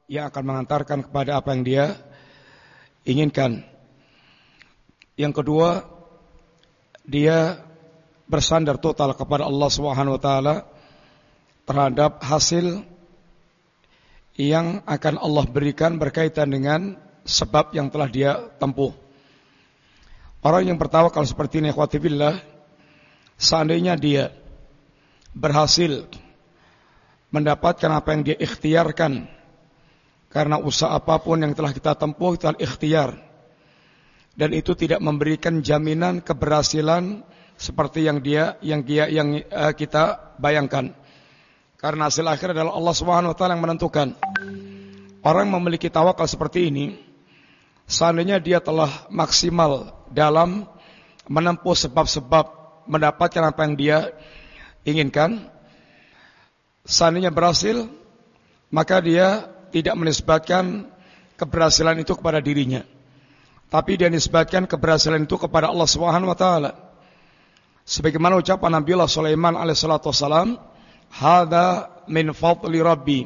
yang akan mengantarkan kepada apa yang dia inginkan. Yang kedua, dia bersandar total kepada Allah Subhanahu wa taala terhadap hasil yang akan Allah berikan berkaitan dengan sebab yang telah dia tempuh. Orang yang bertawakal seperti ini, ikhwati billah, seandainya dia berhasil mendapatkan apa yang dia ikhtiarkan karena usaha apapun yang telah kita tempuh, itu ikhtiar, dan itu tidak memberikan jaminan keberhasilan seperti yang kita bayangkan. Karena hasil akhir adalah Allah Subhanahu wa taala yang menentukan. Orang memiliki tawakal seperti ini, seandainya dia telah maksimal dalam menempuh sebab-sebab mendapatkan apa yang dia inginkan, seandainya berhasil, maka dia tidak menisbatkan keberhasilan itu kepada dirinya, tapi dia nisbatkan keberhasilan itu kepada Allah Subhanahu wa taala. Sebagaimana ucapan Nabi Allah Sulaiman alaihissalatu wassalam, "Hada min fadli rabbi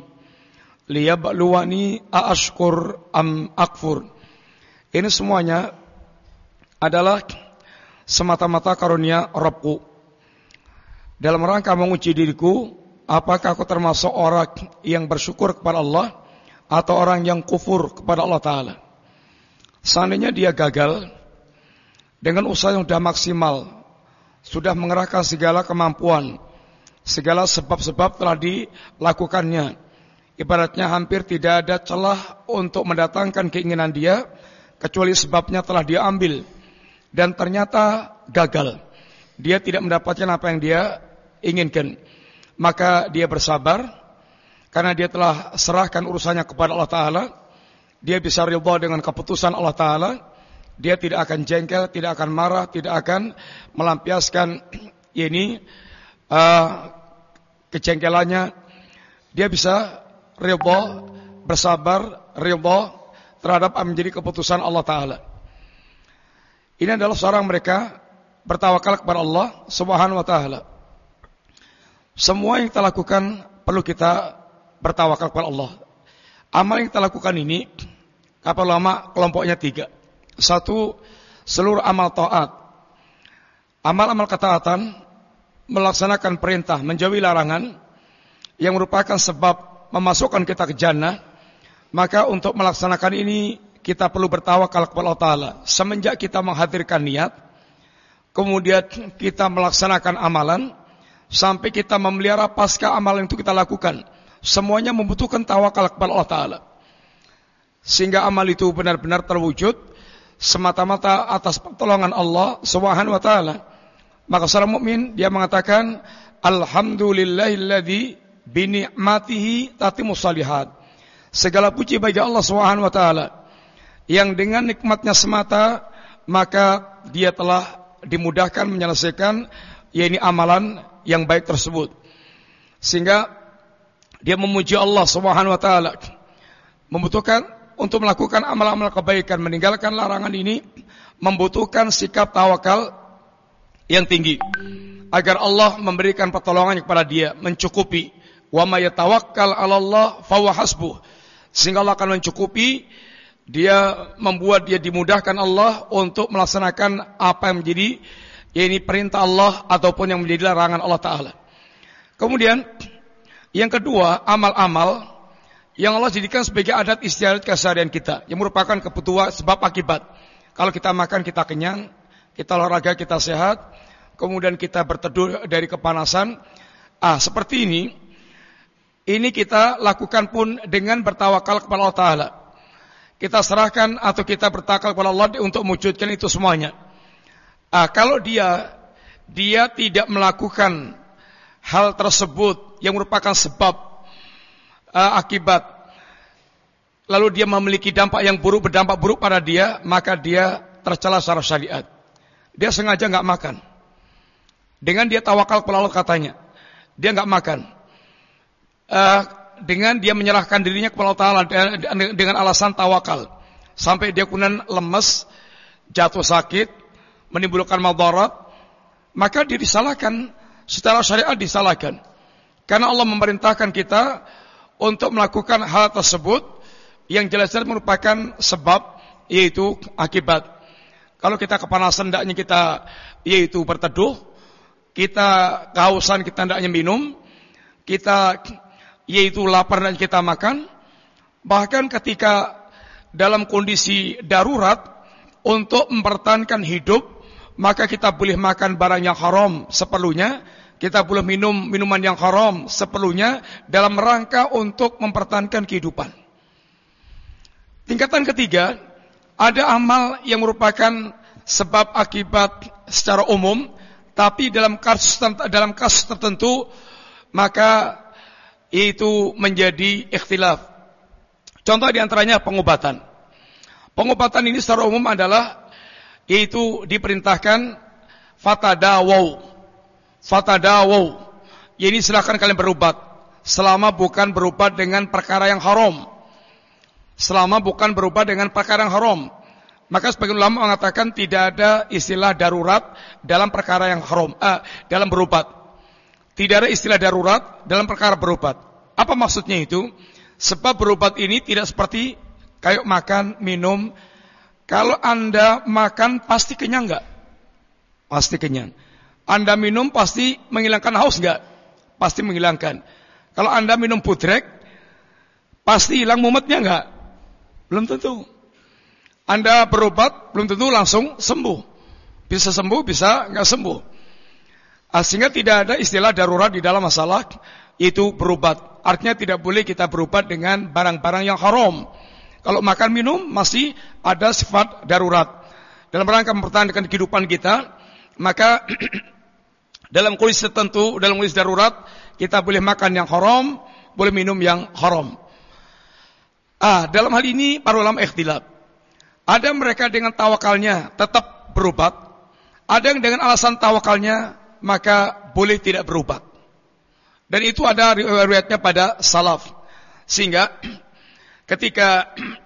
liyabluwani aashkur am akfur." Ini semuanya adalah semata-mata karunia Rabbku dalam rangka menguji diriku, apakah aku termasuk orang yang bersyukur kepada Allah atau orang yang kufur kepada Allah Ta'ala. Seandainya dia gagal dengan usaha yang sudah maksimal, sudah mengerahkan segala kemampuan, segala sebab-sebab telah dilakukannya, ibaratnya hampir tidak ada celah untuk mendatangkan keinginan dia, kecuali sebabnya telah dia ambil, dan ternyata gagal, dia tidak mendapatkan apa yang dia inginkan, maka dia bersabar, karena dia telah serahkan urusannya kepada Allah Ta'ala. Dia bisa ridha dengan keputusan Allah Ta'ala. Dia tidak akan jengkel, tidak akan marah, tidak akan melampiaskan kejengkelannya. Dia bisa ridha, bersabar, ridha terhadap apa menjadi keputusan Allah Ta'ala. Ini adalah seorang mereka bertawakal kepada Allah Subhanahu wa taala. Semua yang kita lakukan perlu kita bertawakal kepada Allah. Amal yang kita lakukan ini, kata ulama, kelompoknya 3. 1, seluruh amal taat. Amal-amal ketaatan, melaksanakan perintah, menjauhi larangan, yang merupakan sebab memasukkan kita ke jannah. Maka untuk melaksanakan ini, kita perlu bertawakal kepada Allah Ta'ala. Semenjak kita menghadirkan niat, kemudian kita melaksanakan amalan, sampai kita memelihara pasca amalan itu kita lakukan, semuanya membutuhkan tawakal kepada Allah Ta'ala. Sehingga amal itu benar-benar terwujud semata-mata atas pertolongan Allah Subhanahu wa taala. Maka seorang mukmin dia mengatakan, alhamdulillahilladzi bi ni'matihi tatimmus shalihat. Segala puji bagi Allah Subhanahu wa taala yang dengan nikmatnya semata maka dia telah dimudahkan menyelesaikan amalan yang baik tersebut. Sehingga dia memuji Allah Subhanahu wa taala, membutuhkan untuk melakukan amal-amal kebaikan, meninggalkan larangan ini membutuhkan sikap tawakal yang tinggi agar Allah memberikan pertolongan kepada dia, mencukupi. Wa may yatawakkal 'alallah fahuwa hasbuh. Sehingga Allah akan mencukupi dia, membuat dia dimudahkan Allah untuk melaksanakan apa yang menjadi perintah Allah ataupun yang menjadi larangan Allah Ta'ala. Kemudian yang kedua, amal-amal yang Allah jadikan sebagai adat istiadat keseharian kita, yang merupakan kebutuhan sebab akibat. Kalau kita makan kita kenyang, kita olahraga kita sehat, kemudian kita berteduh dari kepanasan. Seperti ini kita lakukan pun dengan bertawakal kepada Allah Ta'ala. Kita serahkan atau kita bertawakal kepada Allah untuk mewujudkan itu semuanya. Kalau dia tidak melakukan hal tersebut yang merupakan sebab akibat, lalu dia memiliki dampak yang buruk, berdampak buruk pada dia, maka dia tercela secara syariat. Dia sengaja nggak makan. Dengan dia tawakal kepada Allah katanya, dia nggak makan. Dengan dia menyerahkan dirinya kepada Allah Ta'ala dengan alasan tawakal, sampai dia kemudian lemes, jatuh sakit, menimbulkan madarat, maka dia disalahkan secara syariat, disalahkan. Karena Allah memerintahkan kita untuk melakukan hal tersebut yang jelas-jelas merupakan sebab, yaitu akibat. Kalau kita kepanasan hendaknya kita yaitu berteduh, kita kehausan kita hendaknya minum, kita yaitu lapar dan kita makan. Bahkan ketika dalam kondisi darurat untuk mempertahankan hidup, maka kita boleh makan barang yang haram seperlunya, kita boleh minum minuman yang haram seperlunya dalam rangka untuk mempertahankan kehidupan. Tingkatan ketiga, ada amal yang merupakan sebab akibat secara umum, tapi dalam kasus tertentu maka itu menjadi ikhtilaf. Contoh diantaranya pengobatan. Pengobatan ini secara umum adalah yaitu diperintahkan fatadawau. Ini silakan kalian berobat selama bukan berobat dengan perkara yang haram. Maka sebagian ulama mengatakan tidak ada istilah darurat dalam perkara yang haram, dalam berobat. Tidak ada istilah darurat dalam perkara berobat. Apa maksudnya itu? Sebab berobat ini tidak seperti kayak makan, minum. Kalau Anda makan pasti kenyang enggak? Pasti kenyang. Anda minum pasti menghilangkan haus enggak? Pasti menghilangkan. Kalau Anda minum pudrek, pasti hilang mumetnya enggak? Belum tentu. Anda berobat, belum tentu langsung sembuh. Bisa sembuh, bisa enggak sembuh. Sehingga tidak ada istilah darurat di dalam masalah itu berobat. Artinya tidak boleh kita berobat dengan barang-barang yang haram. Kalau makan minum masih ada sifat darurat. Dalam rangka mempertahankan kehidupan kita, maka dalam kondisi tertentu, dalam kondisi darurat, kita boleh makan yang haram, boleh minum yang haram. Dalam hal ini para ulama ikhtilaf. Ada mereka dengan tawakalnya tetap berobat, ada yang dengan alasan tawakalnya maka boleh tidak berobat. Dan itu ada riwayatnya pada salaf. Sehingga ketika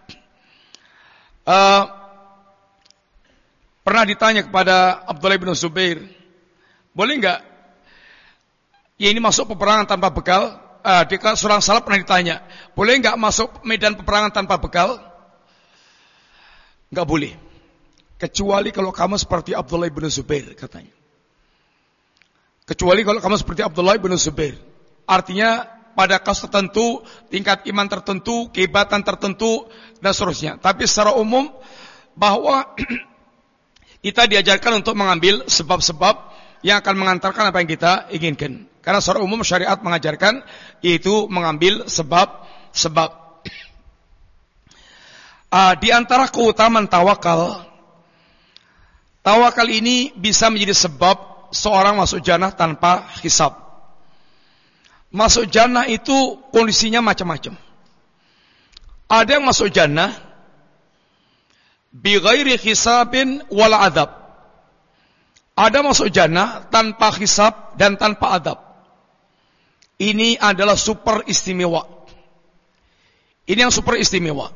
pernah ditanya kepada Abdullah bin Zubair, boleh enggak ya ini masuk peperangan tanpa bekal? Di seorang salaf pernah ditanya, boleh enggak masuk medan peperangan tanpa bekal? Enggak boleh. Kecuali kalau kamu seperti Abdullah bin Zubair, katanya. Kecuali kalau kamu seperti Abdullah bin Zubair. Artinya pada kasus tertentu, tingkat iman tertentu, kehebatan tertentu, dan seterusnya. Tapi secara umum, bahwa kita diajarkan untuk mengambil sebab-sebab yang akan mengantarkan apa yang kita inginkan. Karena secara umum syariat mengajarkan, yaitu mengambil sebab-sebab. Di antara keutamaan tawakal ini bisa menjadi sebab seorang masuk jannah tanpa hisab. Masuk jannah itu kondisinya macam-macam. Ada yang masuk jannah bi ghairi hisabin wala adab. Ada masuk jannah tanpa hisab dan tanpa adab. Ini adalah super istimewa. Ini yang super istimewa.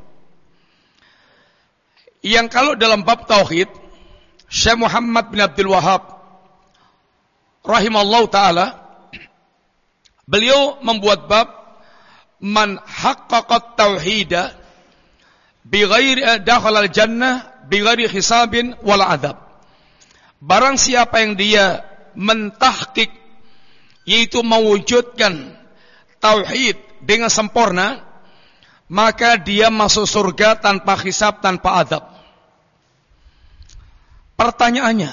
Yang kalau dalam bab tauhid, Syekh Muhammad bin Abdul Wahhab rahimallahu taala, beliau membuat bab man haqqaqat tauhida bi ghairi dakhala al-jannah bi ghairi hisabin wala adab. Barang siapa yang dia mentahqiq, yaitu mewujudkan tauhid dengan sempurna, maka dia masuk surga tanpa hisab, tanpa adab. Pertanyaannya,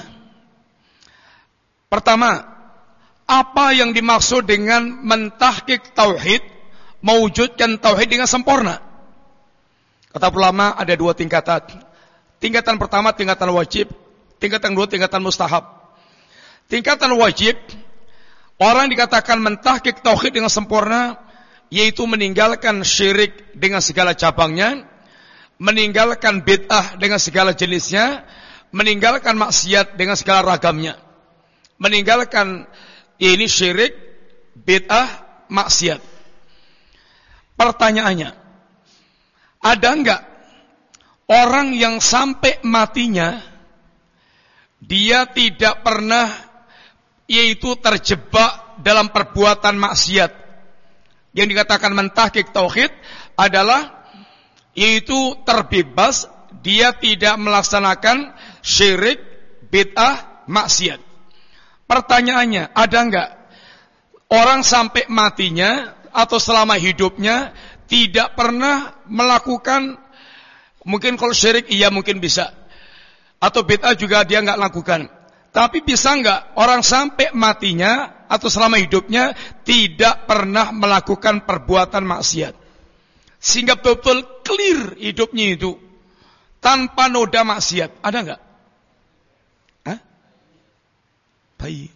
pertama, apa yang dimaksud dengan mentahqiq tauhid, mewujudkan tauhid dengan sempurna? Kata ulama ada dua tingkatan. Tingkatan pertama tingkatan wajib, tingkatan kedua tingkatan mustahab. Tingkatan wajib, orang dikatakan mentahqiq tauhid dengan sempurna, yaitu meninggalkan syirik dengan segala cabangnya, meninggalkan bid'ah dengan segala jenisnya, meninggalkan maksiat dengan segala ragamnya. Meninggalkan ini syirik, bid'ah, maksiat. Pertanyaannya, ada enggak orang yang sampai matinya dia tidak pernah yaitu terjebak dalam perbuatan maksiat? Yang dikatakan mentahqiq tauhid adalah yaitu terbebas, dia tidak melaksanakan syirik, bid'ah, maksiat. Pertanyaannya, ada enggak orang sampai matinya atau selama hidupnya tidak pernah melakukan, mungkin kalau syirik iya mungkin bisa, atau bid'ah juga dia enggak lakukan. Tapi bisa enggak orang sampai matinya atau selama hidupnya tidak pernah melakukan perbuatan maksiat, sehingga betul-betul clear hidupnya itu tanpa noda maksiat? Ada enggak? Hah? Bayi.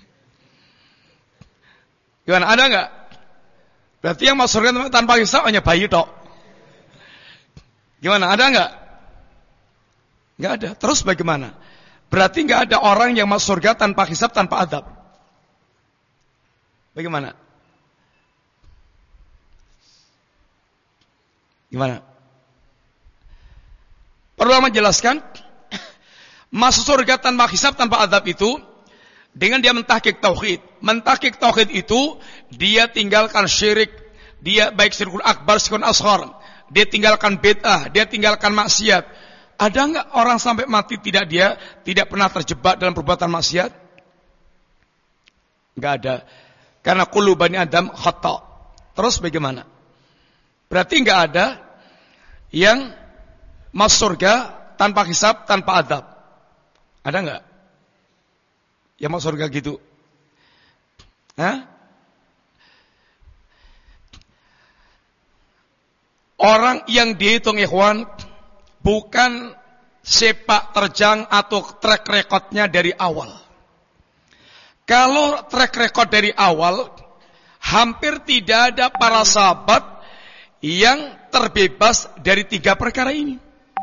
Gimana, ada enggak? Berarti yang masuk surga tanpa hisab hanya bayi tok. Gimana, ada enggak? Enggak ada. Terus bagaimana? Berarti enggak ada orang yang masuk surga tanpa hisab, tanpa adab. Bagaimana? Gimana? Perlu menjelaskan, masuk surga tanpa hisab, tanpa adab itu dengan dia mentahqiq tauhid. Mentahqiq tauhid itu dia tinggalkan syirik, dia baik syirkul akbar, syirkul asghar, dia tinggalkan bid'ah, dia tinggalkan maksiat. Ada enggak orang sampai mati dia tidak pernah terjebak dalam perbuatan maksiat? Enggak ada. Karena kullu bani Adam khata'. Terus bagaimana? Berarti enggak ada yang masuk surga tanpa hisab, tanpa adab. Ada enggak yang masuk surga gitu? Hah? Orang yang dihitung ikhwan bukan sepak terjang atau track recordnya dari awal. Kalau track record dari awal, hampir tidak ada para sahabat yang terbebas dari 3 perkara ini.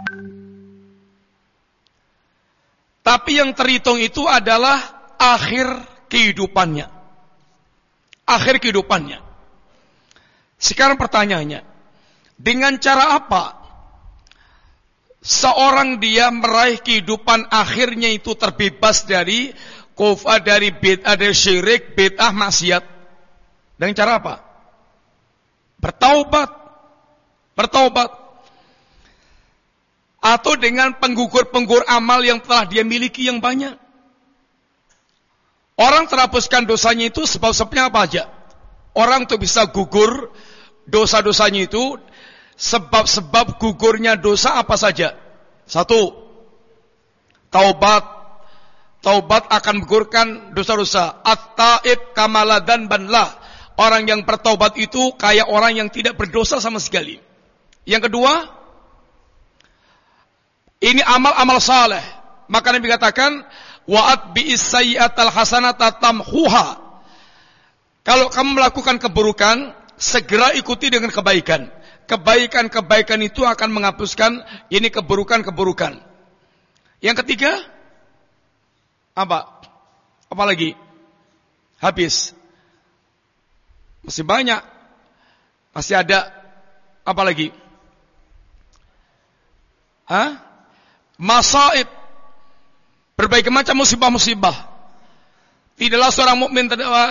Tapi yang terhitung itu adalah akhir kehidupannya. Akhir kehidupannya. Sekarang pertanyaannya, dengan cara apa seorang dia meraih kehidupan akhirnya itu terbebas dari kufur, dari bid'ah, dari syirik, bid'ah, maksiat? Dengan cara apa? Bertaubat. Atau dengan penggugur-penggugur amal yang telah dia miliki yang banyak. Orang terhapuskan dosanya itu sebab-sebabnya apa aja? Orang tuh bisa gugur dosa-dosanya itu, sebab-sebab gugurnya dosa apa saja? 1, taubat. Taubat akan menggugurkan dosa-dosa. At-taib kamaladan banlah. Orang yang bertaubat itu kayak orang yang tidak berdosa sama sekali. Yang kedua, ini amal-amal saleh. Maka Nabi katakan, wa'at bi'is sayyi'atal hasanata tamhuha. Kalau kamu melakukan keburukan, segera ikuti dengan kebaikan. Kebaikan-kebaikan itu akan menghapuskan ini keburukan-keburukan. Yang ketiga, apa? Apa lagi? Habis. Masih banyak. Masih ada. Apa lagi? Masaib. Berbagai macam musibah-musibah. Tidaklah seorang mukmin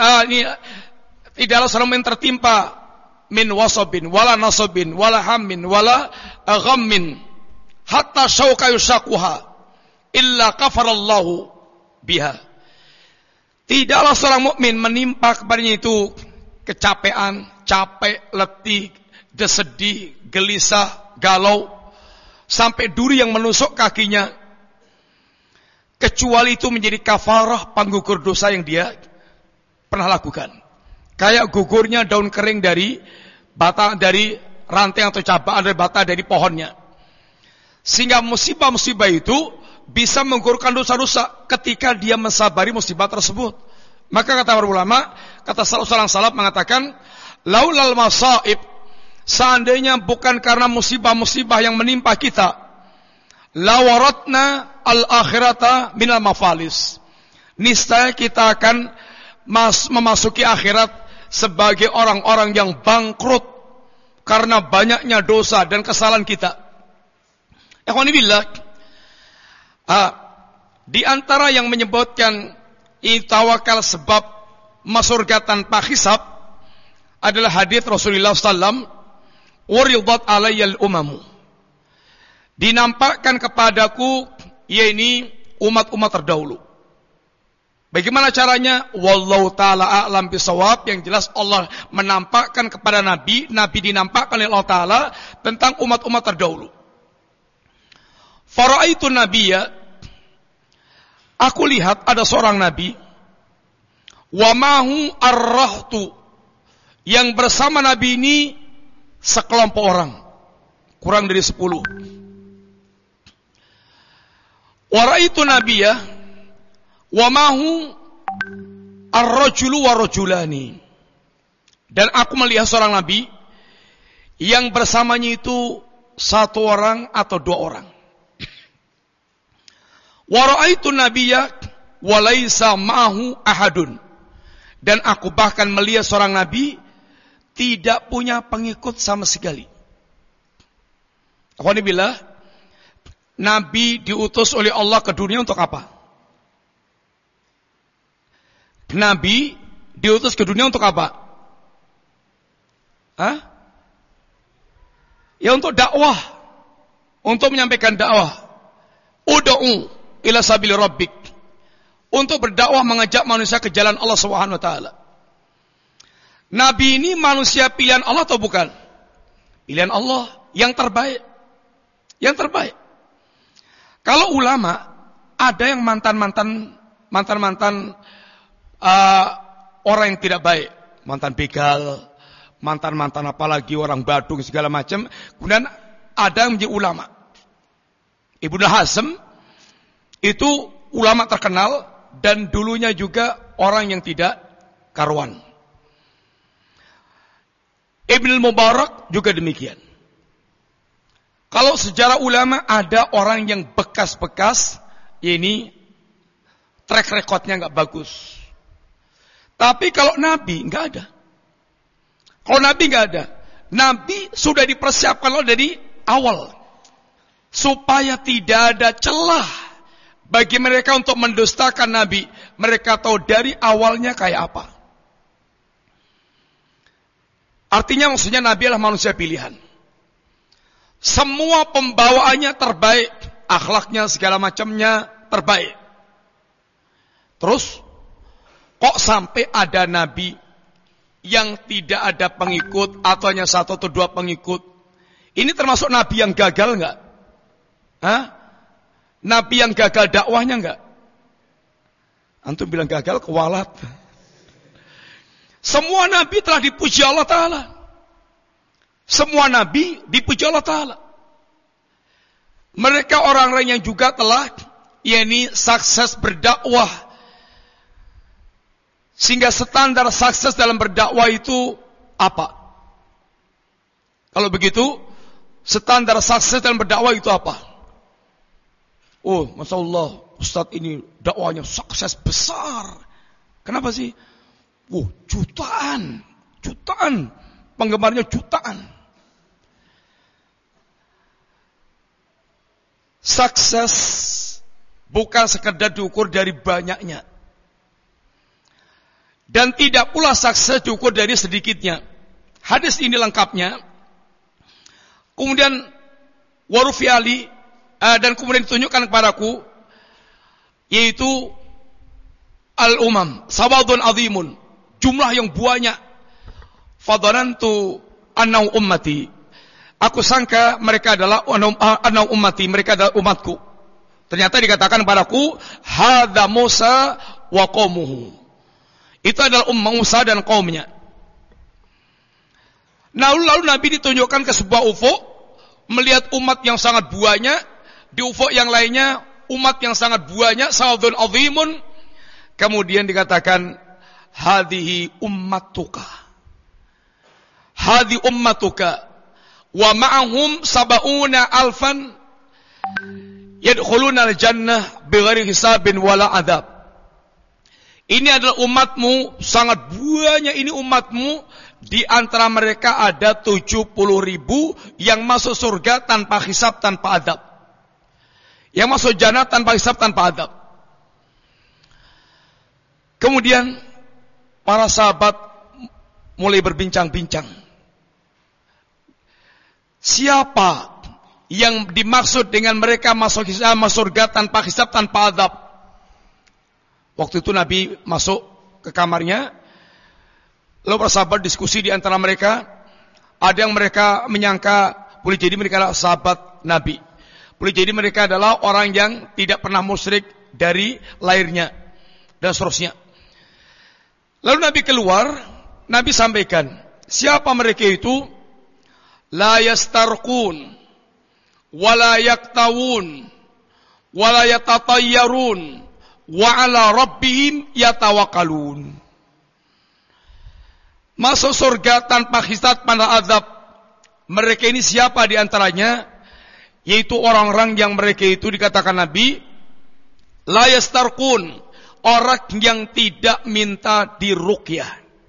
tertimpa min wasabin wala nasabin wala hammin wala ghammin hatta syauka yushaquha illa kafarallahu biha. Tidaklah seorang mukmin menimpa kepadanya itu kecapean, capek, letih, sedih, gelisah, galau, sampai duri yang menusuk kakinya, kecuali itu menjadi kafarah penggugur dosa yang dia pernah lakukan. Kayak gugurnya daun kering dari batang, dari ranting atau cabang dari batang dari pohonnya. Sehingga musibah-musibah itu bisa menggugurkan dosa-dosa ketika dia mensabari musibah tersebut. Maka kata para ulama, kata seorang salaf mengatakan, laulal masaib, seandainya bukan karena musibah-musibah yang menimpa kita, lawaratna al-akhirata minal mafalis, niscaya kita akan memasuki akhirat sebagai orang-orang yang bangkrut karena banyaknya dosa dan kesalahan kita. Ikhwanibillah, di antara yang menyebutkan ini tawakal sebab masuk surga tanpa hisab adalah hadis Rasulullah sallallahu alaihi wasallam, "Waridat alayyal umamu." dinampakkan kepadaku, yaitu umat-umat terdahulu. Bagaimana caranya? Wallahu ta'ala a'lam bisawab. Yang jelas Allah menampakkan kepada Nabi dinampakkan oleh Allah Ta'ala tentang umat-umat terdahulu. Fara'aitu nabiyya, aku lihat ada seorang Nabi, wa mahu ar-rahtu, yang bersama Nabi ini sekelompok orang, kurang dari 10. Wa ra'aitu nabiyya wa mahu ar-rajulu wa rajulani, dan aku melihat seorang Nabi yang bersamanya itu satu orang atau dua orang. Wa ra'aitu nabiyya wa laisa ma'ahu ahadun, dan aku bahkan melihat seorang Nabi tidak punya pengikut sama sekali. Alhamdulillah, Nabi diutus oleh Allah ke dunia untuk apa? Nabi diutus ke dunia untuk apa? Ya untuk dakwah, untuk menyampaikan dakwah. Ud'u ila sabili rabbik, untuk berdakwah, mengajak manusia ke jalan Allah Subhanahu wa taala. Nabi ini manusia pilihan Allah atau bukan? Pilihan Allah yang terbaik. Yang terbaik. Kalau ulama, ada yang mantan-mantan orang yang tidak baik, mantan begal, mantan apalagi orang Badung segala macam. Kemudian ada yang menjadi ulama. Ibnu Hazm itu ulama terkenal dan dulunya juga orang yang tidak karuan. Ibnu Mubarak juga demikian. Kalau sejarah ulama ada orang yang bekas-bekas, ini track recordnya nggak bagus. Tapi kalau Nabi nggak ada. Kalau Nabi nggak ada. Nabi sudah dipersiapkan loh dari awal, supaya tidak ada celah bagi mereka untuk mendustakan Nabi. Mereka tahu dari awalnya kayak apa. Artinya maksudnya Nabi adalah manusia pilihan. Semua pembawaannya terbaik, akhlaknya segala macamnya terbaik. Terus kok sampai ada Nabi yang tidak ada pengikut atau hanya satu atau dua pengikut? Ini termasuk Nabi yang gagal enggak? Nabi yang gagal dakwahnya enggak? Antum bilang gagal, kewalat. Semua Nabi telah dipuji Allah Ta'ala. Semua Nabi dipuji Allah Ta'ala. Mereka orang-orang yang juga telah sukses berdakwah. Sehingga standar sukses dalam berdakwah itu apa? Kalau begitu, standar sukses dalam berdakwah itu apa? Oh, Masya Allah, Ustadz ini dakwahnya sukses besar. Kenapa sih? Jutaan. Penggemarnya jutaan. Sukses bukan sekedar diukur dari banyaknya. Dan tidak pula sukses diukur dari sedikitnya. Hadis ini lengkapnya. Kemudian warufi ali, dan kemudian ditunjukkan kepadaku, yaitu al-umam sawadun azimun, jumlah yang banyak. Fadhanantu annau ummati, aku sangka mereka adalah annau ummati, mereka adalah umatku. Ternyata dikatakan kepadaku, hadza Musa wa qaumuhu, itu adalah umat Musa dan kaumnya. Nah, lalu Nabi ditunjukkan ke sebuah ufuk, melihat umat yang sangat banyak. Di ufuk yang lainnya umat yang sangat banyak, sawadun azimun. Kemudian dikatakan, hadhihi ummatuka, hadhi ummatuka wa ma'ahum sab'una alfan yadkhuluna al-jannah bighairi hisabin wala adzab. Ini adalah umatmu, sangat banyak ini umatmu. Di antara mereka ada 70.000 yang masuk surga tanpa hisab, tanpa adab. Yang masuk jannah tanpa hisab, tanpa adab. Kemudian para sahabat mulai berbincang-bincang. Siapa yang dimaksud dengan mereka masuk surga tanpa hisab, tanpa azab. Waktu itu Nabi masuk ke kamarnya, lalu para sahabat diskusi di antara mereka. Ada yang mereka menyangka boleh jadi mereka adalah sahabat Nabi, boleh jadi mereka adalah orang yang tidak pernah musyrik dari lahirnya, dan seterusnya. Lalu Nabi keluar, Nabi sampaikan, siapa mereka itu? La yastarqun, wala yaktawun, wala yatatayyarun, wa ala rabbihim yatawakkalun. Masuk surga tanpa hisab, tanpa azab. Mereka ini siapa di antaranya? Yaitu orang-orang yang mereka itu dikatakan Nabi la yastarqun, orang yang tidak minta diruqyah.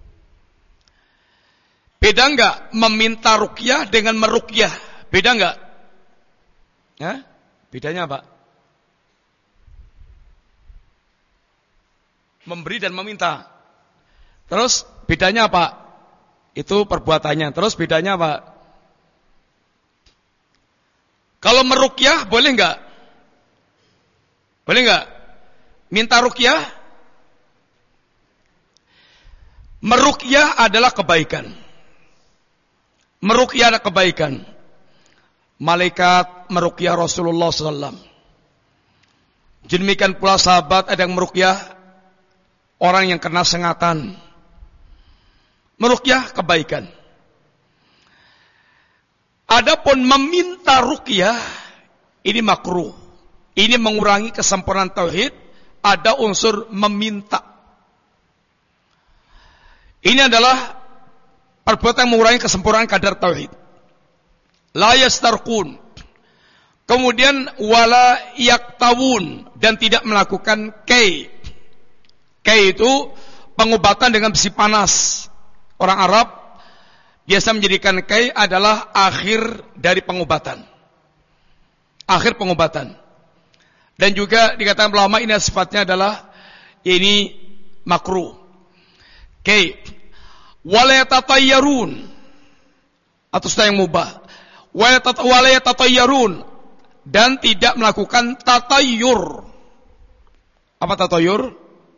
Beda enggak meminta ruqyah dengan meruqyah? Beda enggak? Ya? Bedanya apa? Memberi dan meminta. Terus bedanya apa? Itu perbuatannya. Terus bedanya apa? Kalau meruqyah boleh enggak? Boleh enggak? Minta ruqyah? Meruqyah adalah kebaikan. Meruqyah adalah kebaikan. Malaikat meruqyah Rasulullah SAW. Demikian pula sahabat ada yang meruqyah orang yang kena sengatan. Meruqyah kebaikan. Adapun meminta ruqyah ini makruh. Ini mengurangi kesempurnaan tauhid. Ada unsur meminta. Ini adalah perbuatan yang mengurangi kesempurnaan kadar tauhid. La yastarqun. Kemudian wala yaktawun, dan tidak melakukan kay. Kay itu pengobatan dengan besi panas. Orang Arab biasa menjadikan kay adalah akhir dari pengobatan. Akhir pengobatan. Dan juga dikatakan ulama ini sifatnya adalah ini makruh. Kay. Wala yatatayyarun, atau sudah yang mubah. Wala yatatayyarun, dan tidak melakukan tatayyur. Apa tatayyur?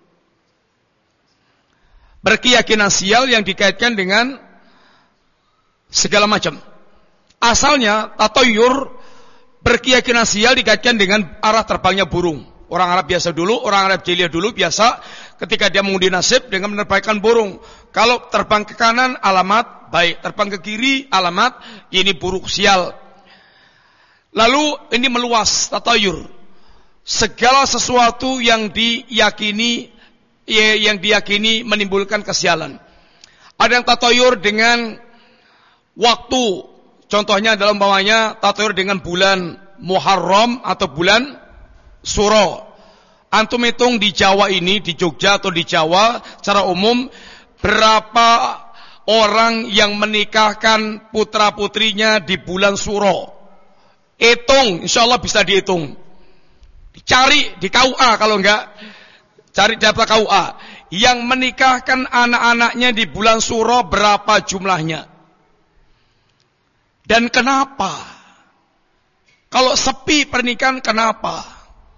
Berkeyakinan sial yang dikaitkan dengan segala macam. Asalnya tatayyur, berkeyakinan sial dikaitkan dengan arah terbangnya burung. Orang Arab biasa dulu, orang Arab jahiliyah dulu biasa ketika dia mengundi nasib dengan menerbangkan burung. Kalau terbang ke kanan alamat baik, terbang ke kiri alamat ini buruk sial. Lalu ini meluas tatayur. Segala sesuatu yang diyakini menimbulkan kesialan. Ada yang tatayur dengan waktu. Contohnya dalam bawahnya tatayur dengan bulan Muharram atau bulan Suro. Antum hitung di Jawa ini, di Jogja atau di Jawa secara umum, berapa orang yang menikahkan putra-putrinya di bulan Suro? Hitung, insya Allah bisa dihitung. Cari di KUA, kalau enggak cari data KUA. Yang menikahkan anak-anaknya di bulan Suro berapa jumlahnya? Dan kenapa? Kalau sepi pernikahan kenapa?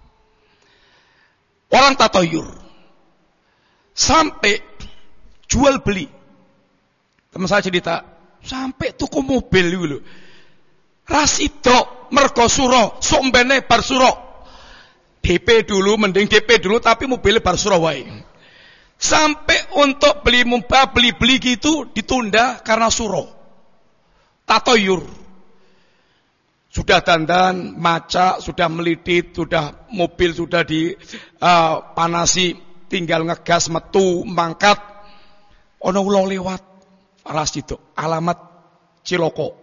Orang tatayur sampai jual beli. Teman saya cerita, sampai tuku mobil dulu. Rasido mergo suro, sombene bar suro. DP dulu, mending DP dulu, tapi mobilnya bar suro wae. Sampai untuk beli gitu ditunda karena suro. Tatayur. Sudah dandan, maca, sudah melitit, sudah mobil sudah dipanasi, tinggal ngegas, metu, mangkat. Ono ulo lewat, ras itu, alamat Ciloko.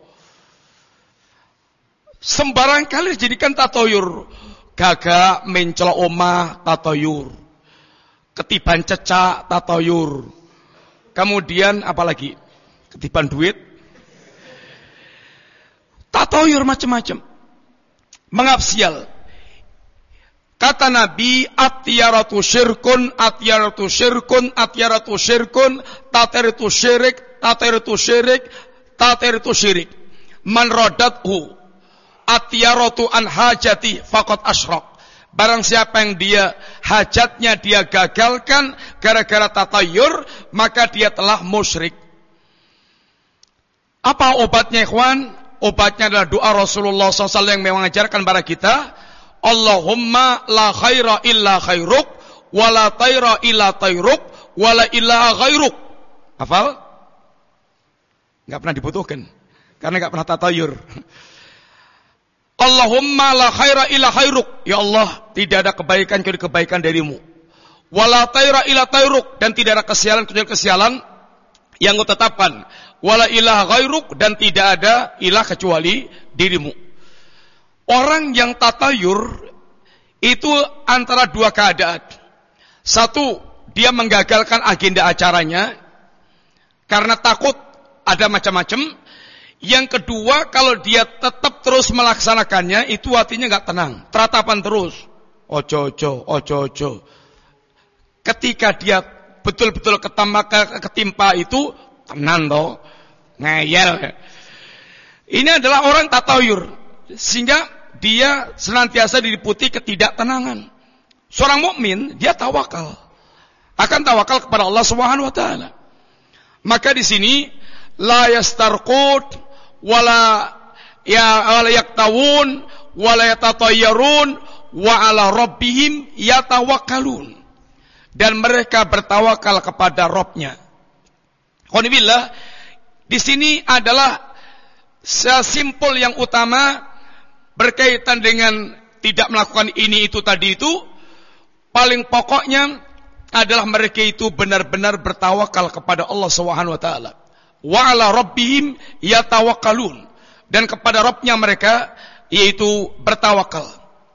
Sembarang kali dijadikan tatayur. Gagak mencelok omah, tatayur. Ketiban cecak, tatayur. Kemudian apalagi? Ketiban duit. Tatayur macam-macam. Mengabsial. Kata Nabi, atyaratu syirkun, atyaratu syirkun, atyaratu syirkun, tataritu syirik, tataritu syirik, tataritu syirik. Man radathu atyaratu an hajati faqad asyrak. Barang siapa yang dia hajatnya dia gagalkan gara-gara tatayur, maka dia telah musyrik. Apa obatnya, ikhwan? Obatnya adalah doa Rasulullah SAW yang mengajarkan kepada kita, Allahumma la khaira illa khairuk, wa la tayra illa tayruk, wa la ilaha ghairuk. Hafal? Enggak pernah dibutuhkan, karena enggak pernah tatayur. Allahumma la khaira illa khairuk. Ya Allah, tidak ada kebaikan kecuali kebaikan darimu. Wala tayra illa tayruk, dan tidak ada kesialan kecuali kesialan yang kau tetapkan. Wala ilaha ghairuk, dan tidak ada ilah kecuali dirimu. Orang yang tatayur itu antara dua keadaan. Satu, dia menggagalkan agenda acaranya karena takut ada macam-macam. Yang kedua, kalau dia tetap terus melaksanakannya, itu hatinya nggak tenang, teratapan terus. Ojo. Ketika dia betul-betul ketimpa itu, tenang toh, ngeyel. Ini adalah orang tatayur, sehingga dia senantiasa diliputi ketidaktenangan. Seorang mukmin dia tawakal, akan tawakal kepada Allah Subhanahu wa taala. Maka di sini la yastarqut wala yaktawun wala yatatayyarun wa ala rabbihim yatawakkalun, dan mereka bertawakal kepada Rabb-nya. Qanibillah, di sini adalah simpul yang utama berkaitan dengan tidak melakukan ini itu tadi itu. Paling pokoknya adalah mereka itu benar-benar bertawakal kepada Allah Subhanahu wa taala. Wa ala rabbihim yatawakkalun, dan kepada Rabb-nya mereka yaitu bertawakal.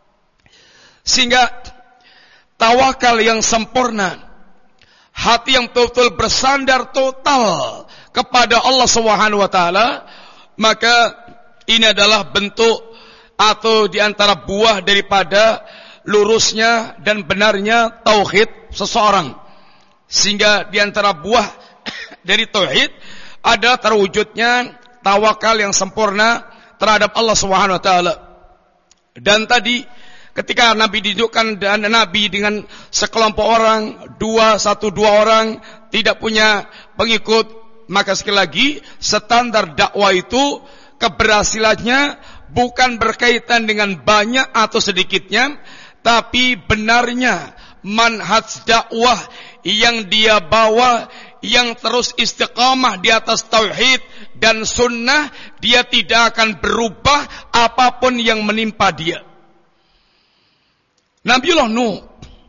Sehingga tawakal yang sempurna, hati yang betul-betul bersandar total kepada Allah Subhanahu wa taala, maka ini adalah bentuk atau diantara buah daripada lurusnya dan benarnya tauhid seseorang. Sehingga diantara buah dari tauhid adalah terwujudnya tawakal yang sempurna terhadap Allah Subhanahu wa taala. Dan tadi ketika Nabi didudukkan dan Nabi dengan sekelompok orang, dua orang tidak punya pengikut, maka sekali lagi standar dakwah itu keberhasilannya bukan berkaitan dengan banyak atau sedikitnya, tapi benarnya manhaj dakwah yang dia bawa, yang terus istiqamah di atas tauhid dan sunnah, dia tidak akan berubah apapun yang menimpa dia. Nabiullah Nuh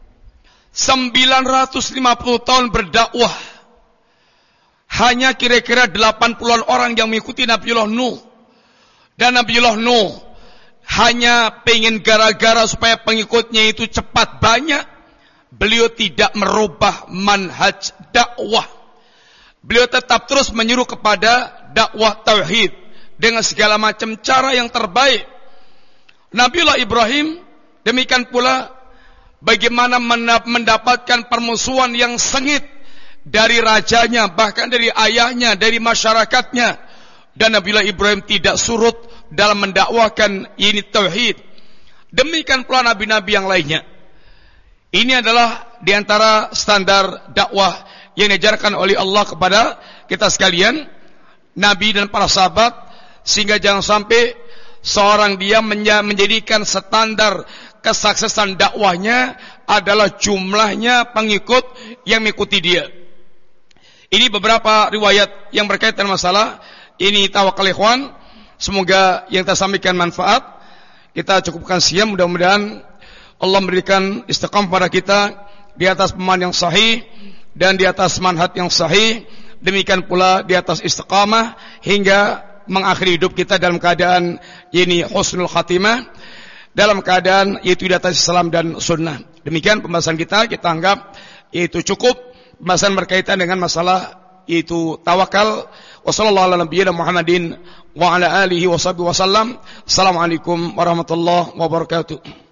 950 tahun berdakwah, hanya kira-kira 80-an orang yang mengikuti Nabiullah Nuh. Dan Nabiullah Nuh hanya pengen gara-gara supaya pengikutnya itu cepat banyak, beliau tidak merubah manhaj dakwah. Beliau tetap terus menyuruh kepada dakwah tauhid dengan segala macam cara yang terbaik. Nabiullah Ibrahim demikian pula, bagaimana mendapatkan permusuhan yang sengit dari rajanya, bahkan dari ayahnya, dari masyarakatnya. Dan Nabiullah Ibrahim tidak surut dalam mendakwakan ini tauhid. Demikian pula nabi-nabi yang lainnya. Ini adalah diantara standar dakwah yang diajarkan oleh Allah kepada kita sekalian, Nabi dan para sahabat, sehingga jangan sampai seorang dia menjadikan standar kesuksesan dakwahnya adalah jumlahnya pengikut yang mengikuti dia. Ini beberapa riwayat yang berkaitan masalah ini tawakal ikhwan. Semoga yang kita sampaikan manfaat. Kita cukupkan siam, mudah-mudahan Allah memberikan istiqamah pada kita di atas pemahaman yang sahih dan di atas manhaj yang sahih. Demikian pula di atas istiqamah hingga mengakhiri hidup kita dalam keadaan ini husnul khatimah, dalam keadaan yaitu di atas Islam dan sunnah. Demikian pembahasan kita anggap yaitu cukup. Pembahasan berkaitan dengan masalah yaitu tawakal. Wassallallahu ala nabiyyina Muhammadin wa ala alihi wa sahbihi wasallam. Assalamualaikum warahmatullahi wabarakatuh.